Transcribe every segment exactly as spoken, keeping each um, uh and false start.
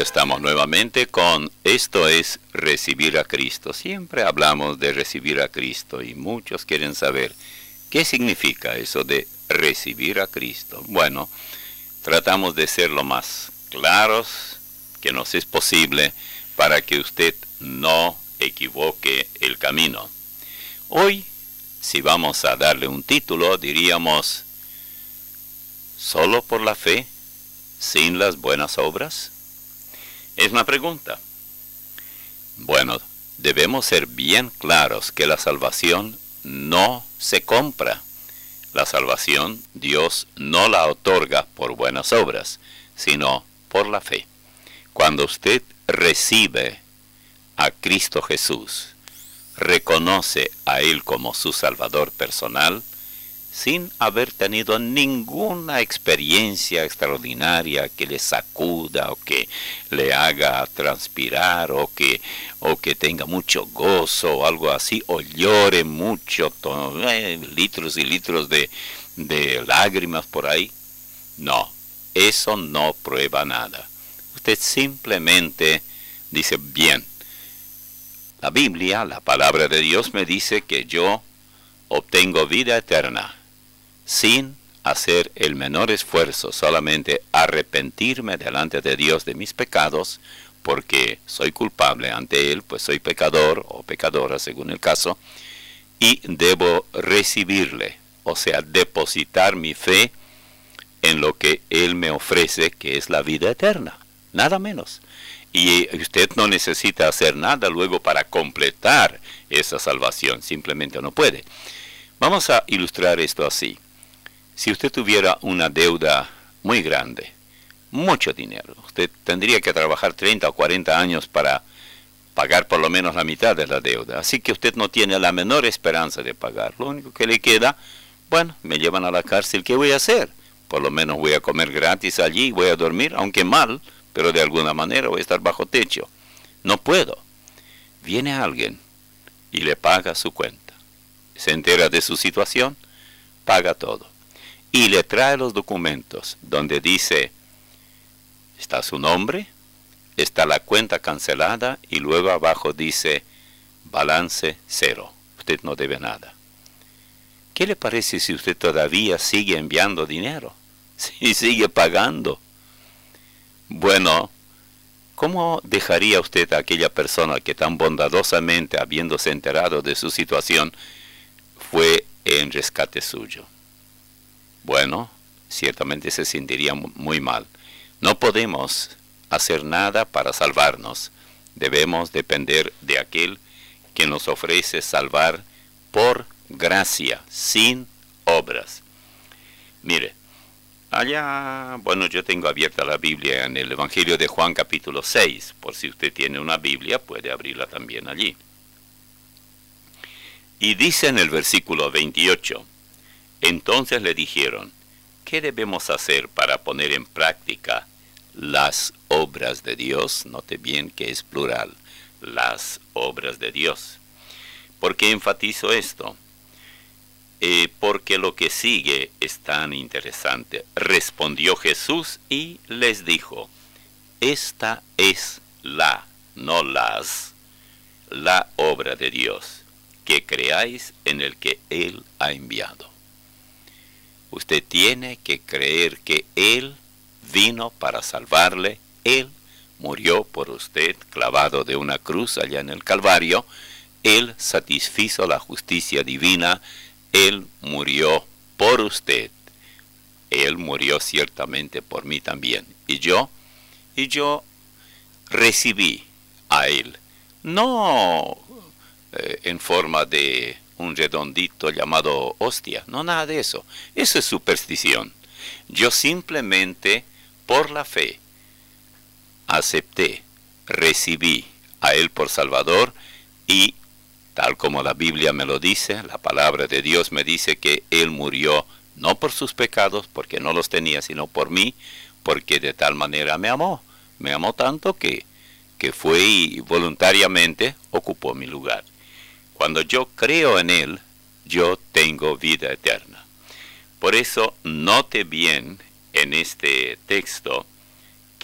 estamos nuevamente con Esto es Recibir a Cristo. Siempre hablamos de recibir a Cristo y muchos quieren saber qué significa eso de recibir a Cristo. Bueno, tratamos de ser lo más claros que nos es posible para que usted no equivoque el camino. Hoy, si vamos a darle un título, diríamos, ¿solo por la fe, sin las buenas obras? Es una pregunta. Bueno, debemos ser bien claros que la salvación no se compra. La salvación Dios no la otorga por buenas obras, sino por la fe. Cuando usted recibe a Cristo Jesús, reconoce a Él como su Salvador personal, sin haber tenido ninguna experiencia extraordinaria que le sacuda o que le haga transpirar o que, o que tenga mucho gozo o algo así, o llore mucho, eh, litros y litros de, de lágrimas por ahí. No, eso no prueba nada. Usted simplemente dice, bien, la Biblia, la palabra de Dios me dice que yo obtengo vida eterna sin hacer el menor esfuerzo, solamente arrepentirme delante de Dios de mis pecados, porque soy culpable ante Él, pues soy pecador o pecadora según el caso, y debo recibirle, o sea, depositar mi fe en lo que Él me ofrece, que es la vida eterna, nada menos. Y usted no necesita hacer nada luego para completar esa salvación, simplemente no puede. Vamos a ilustrar esto así. Si usted tuviera una deuda muy grande, mucho dinero, usted tendría que trabajar treinta o cuarenta años para pagar por lo menos la mitad de la deuda. Así que usted no tiene la menor esperanza de pagar. Lo único que le queda, bueno, me llevan a la cárcel, ¿qué voy a hacer? Por lo menos voy a comer gratis allí, voy a dormir, aunque mal, pero de alguna manera voy a estar bajo techo. No puedo. Viene alguien y le paga su cuenta. Se entera de su situación, paga todo. Y le trae los documentos donde dice, está su nombre, está la cuenta cancelada y luego abajo dice, balance cero. Usted no debe nada. ¿Qué le parece si usted todavía sigue enviando dinero? Si sigue pagando. Bueno, ¿cómo dejaría usted a aquella persona que tan bondadosamente, habiéndose enterado de su situación, fue en rescate suyo? Bueno, ciertamente se sentiría muy mal. No podemos hacer nada para salvarnos. Debemos depender de aquel que nos ofrece salvar por gracia, sin obras. Mire, allá, bueno, yo tengo abierta la Biblia en el Evangelio de Juan capítulo seis. Por si usted tiene una Biblia, puede abrirla también allí. Y dice en el versículo veintiocho, entonces le dijeron, ¿qué debemos hacer para poner en práctica las obras de Dios? Note bien que es plural, las obras de Dios. ¿Por qué enfatizo esto? Eh, porque lo que sigue es tan interesante. Respondió Jesús y les dijo, esta es la, no las, la obra de Dios, que creáis en el que Él ha enviado. Usted tiene que creer que Él vino para salvarle. Él murió por usted clavado de una cruz allá en el Calvario. Él satisfizo la justicia divina. Él murió por usted. Él murió ciertamente por mí también. Y yo, y yo recibí a Él. No eh, en forma de un redondito llamado hostia, no nada de eso. Eso es superstición. Yo simplemente, por la fe, acepté, recibí a Él por Salvador y, tal como la Biblia me lo dice, la palabra de Dios me dice que Él murió no por sus pecados, porque no los tenía, sino por mí, porque de tal manera me amó. Me amó tanto que, que fue y voluntariamente ocupó mi lugar. Cuando yo creo en Él, yo tengo vida eterna. Por eso, note bien en este texto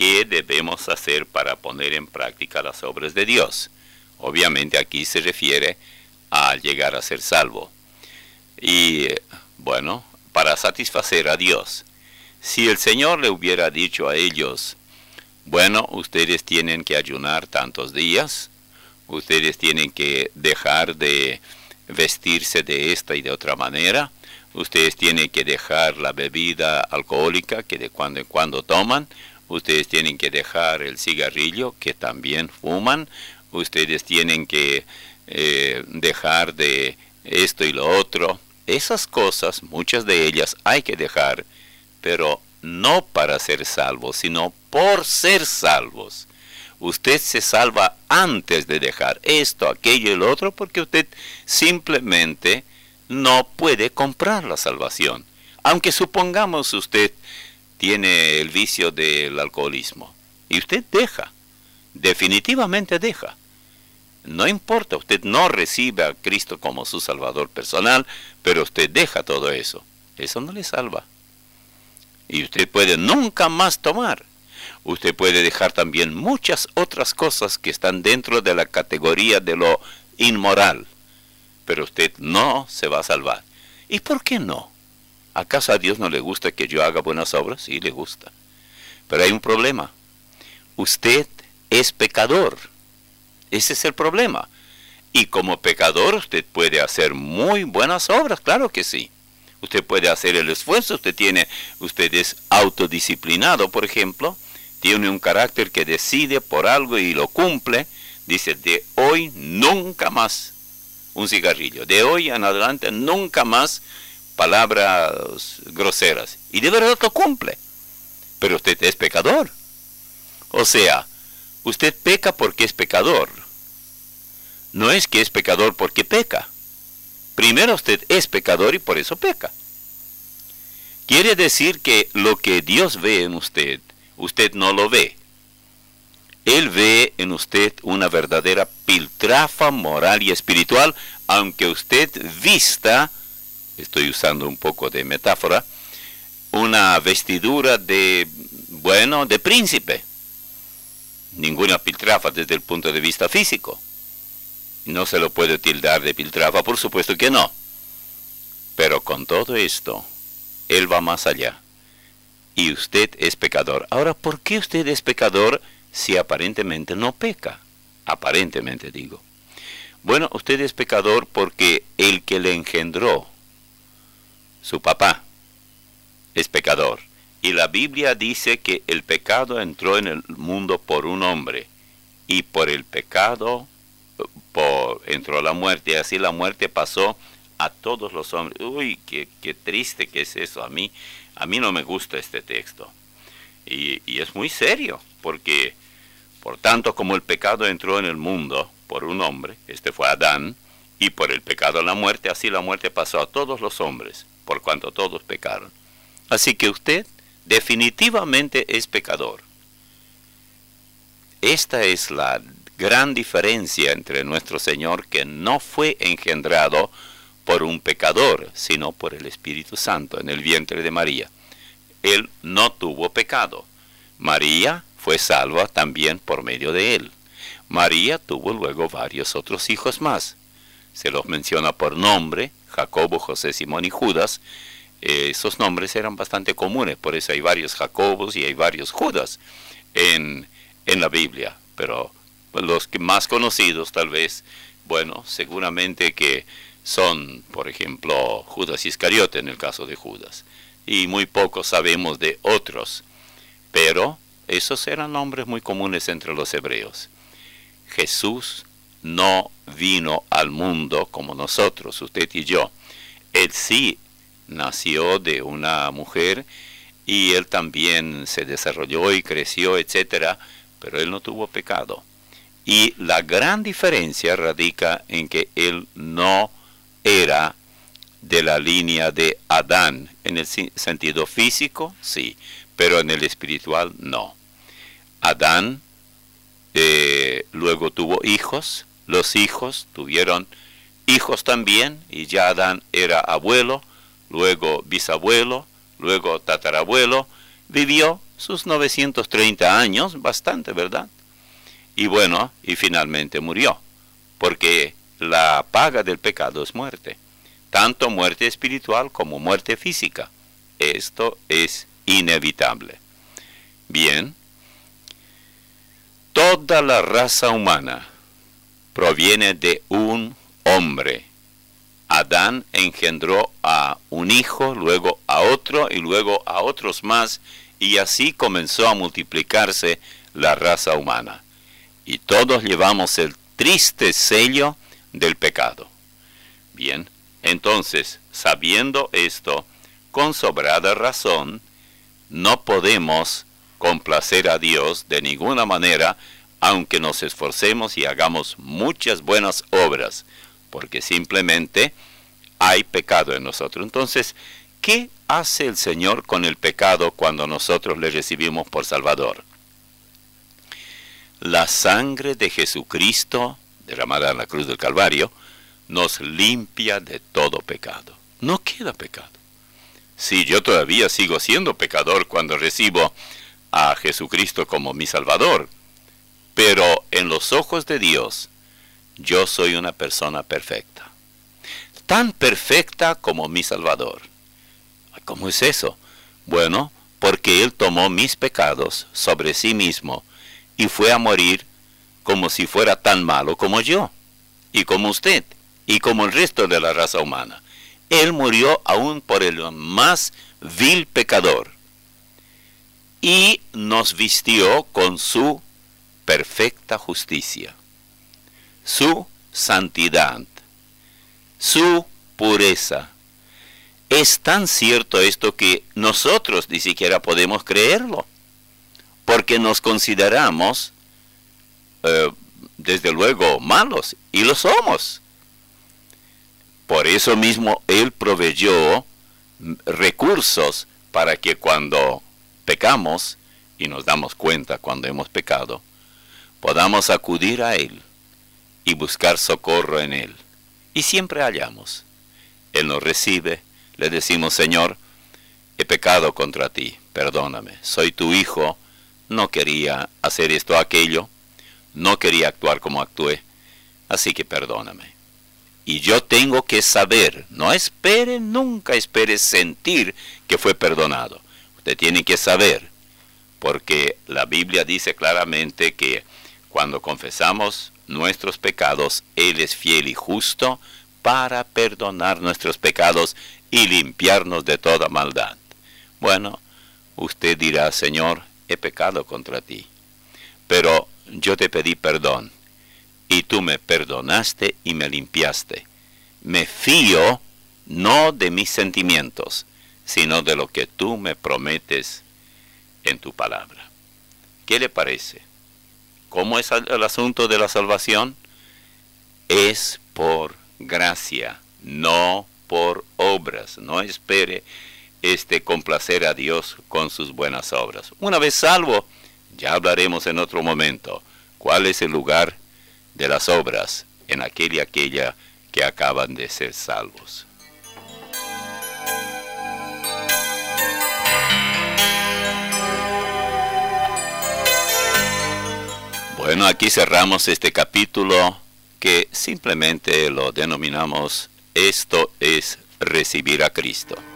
¿qué debemos hacer para poner en práctica las obras de Dios? Obviamente aquí se refiere a llegar a ser salvo. Y bueno, para satisfacer a Dios. Si el Señor le hubiera dicho a ellos, bueno, ustedes tienen que ayunar tantos días, ustedes tienen que dejar de vestirse de esta y de otra manera, ustedes tienen que dejar la bebida alcohólica que de cuando en cuando toman, ustedes tienen que dejar el cigarrillo que también fuman, ustedes tienen que eh, dejar de esto y lo otro. Esas cosas, muchas de ellas hay que dejar, pero no para ser salvos, sino por ser salvos. Usted se salva antes de dejar esto, aquello y lo otro, porque usted simplemente no puede comprar la salvación. Aunque supongamos usted tiene el vicio del alcoholismo, y usted deja, definitivamente deja. No importa, usted no recibe a Cristo como su Salvador personal, pero usted deja todo eso. Eso no le salva. Y usted puede nunca más tomar. Usted puede dejar también muchas otras cosas que están dentro de la categoría de lo inmoral. Pero usted no se va a salvar. ¿Y por qué no? ¿Acaso a Dios no le gusta que yo haga buenas obras? Sí, le gusta. Pero hay un problema. Usted es pecador. Ese es el problema. Y como pecador usted puede hacer muy buenas obras, claro que sí. Usted puede hacer el esfuerzo, usted tiene, usted es autodisciplinado, por ejemplo, tiene un carácter que decide por algo y lo cumple, dice, de hoy nunca más un cigarrillo, de hoy en adelante nunca más palabras groseras, y de verdad lo cumple, pero usted es pecador. O sea, usted peca porque es pecador, no es que es pecador porque peca. Primero usted es pecador y por eso peca. Quiere decir que lo que Dios ve en usted, usted no lo ve. Él ve en usted una verdadera piltrafa moral y espiritual, aunque usted vista, estoy usando un poco de metáfora, una vestidura de, bueno, de príncipe. Ninguna piltrafa desde el punto de vista físico. No se lo puede tildar de piltrafa, por supuesto que no. Pero con todo esto, Él va más allá. Y usted es pecador. Ahora, ¿por qué usted es pecador si aparentemente no peca? Aparentemente digo. Bueno, usted es pecador porque el que le engendró, su papá, es pecador. Y la Biblia dice que el pecado entró en el mundo por un hombre. Y por el pecado Por, entró la muerte, y así la muerte pasó a todos los hombres. Uy, qué, qué triste que es eso. A mí, a mí no me gusta este texto. Y, y es muy serio, porque por tanto como el pecado entró en el mundo por un hombre, este fue Adán, y por el pecado la muerte, así la muerte pasó a todos los hombres, por cuanto todos pecaron. Así que usted definitivamente es pecador. Esta es la gran diferencia entre nuestro Señor, que no fue engendrado por un pecador, sino por el Espíritu Santo en el vientre de María. Él no tuvo pecado. María fue salva también por medio de él. María tuvo luego varios otros hijos más. Se los menciona por nombre: Jacobo, José, Simón y Judas. Eh, esos nombres eran bastante comunes, por eso hay varios Jacobos y hay varios Judas en, en la Biblia, pero los que más conocidos tal vez, bueno, seguramente que son, por ejemplo, Judas Iscariote en el caso de Judas. Y muy poco sabemos de otros. Pero esos eran nombres muy comunes entre los hebreos. Jesús no vino al mundo como nosotros, usted y yo. Él sí nació de una mujer y él también se desarrolló y creció, etcétera, pero él no tuvo pecado. Y la gran diferencia radica en que él no era de la línea de Adán. En el sentido físico, sí, pero en el espiritual, no. Adán eh, luego tuvo hijos, los hijos tuvieron hijos también, y ya Adán era abuelo, luego bisabuelo, luego tatarabuelo, vivió sus novecientos treinta años, bastante, ¿verdad? Y bueno, y finalmente murió, porque la paga del pecado es muerte, tanto muerte espiritual como muerte física. Esto es inevitable. Bien, toda la raza humana proviene de un hombre. Adán engendró a un hijo, luego a otro y luego a otros más, y así comenzó a multiplicarse la raza humana. Y todos llevamos el triste sello del pecado. Bien, entonces, sabiendo esto, con sobrada razón, no podemos complacer a Dios de ninguna manera, aunque nos esforcemos y hagamos muchas buenas obras, porque simplemente hay pecado en nosotros. Entonces, ¿qué hace el Señor con el pecado cuando nosotros le recibimos por Salvador? La sangre de Jesucristo, derramada en la cruz del Calvario, nos limpia de todo pecado. No queda pecado. Sí, yo todavía sigo siendo pecador cuando recibo a Jesucristo como mi Salvador, pero en los ojos de Dios, yo soy una persona perfecta. Tan perfecta como mi Salvador. ¿Cómo es eso? Bueno, porque Él tomó mis pecados sobre sí mismo y fue a morir como si fuera tan malo como yo, y como usted, y como el resto de la raza humana. Él murió aún por el más vil pecador, y nos vistió con su perfecta justicia, su santidad, su pureza. Es tan cierto esto que nosotros ni siquiera podemos creerlo, porque nos consideramos, eh, desde luego, malos, y lo somos. Por eso mismo Él proveyó recursos para que cuando pecamos, y nos damos cuenta cuando hemos pecado, podamos acudir a Él y buscar socorro en Él. Y siempre hallamos. Él nos recibe, le decimos: Señor, he pecado contra ti, perdóname, soy tu hijo, no quería hacer esto o aquello, no quería actuar como actué, así que perdóname. Y yo tengo que saber, no espere, nunca espere sentir que fue perdonado. Usted tiene que saber, porque la Biblia dice claramente que cuando confesamos nuestros pecados, Él es fiel y justo para perdonar nuestros pecados y limpiarnos de toda maldad. Bueno, usted dirá: Señor, he pecado contra ti, pero yo te pedí perdón, y tú me perdonaste y me limpiaste. Me fío no de mis sentimientos, sino de lo que tú me prometes en tu palabra. ¿Qué le parece? ¿Cómo es el asunto de la salvación? Es por gracia, no por obras. No espere este complacer a Dios con sus buenas obras. Una vez salvo, ya hablaremos en otro momento cuál es el lugar de las obras en aquel y aquella que acaban de ser salvos. Bueno, aquí cerramos este capítulo que simplemente lo denominamos: esto es recibir a Cristo.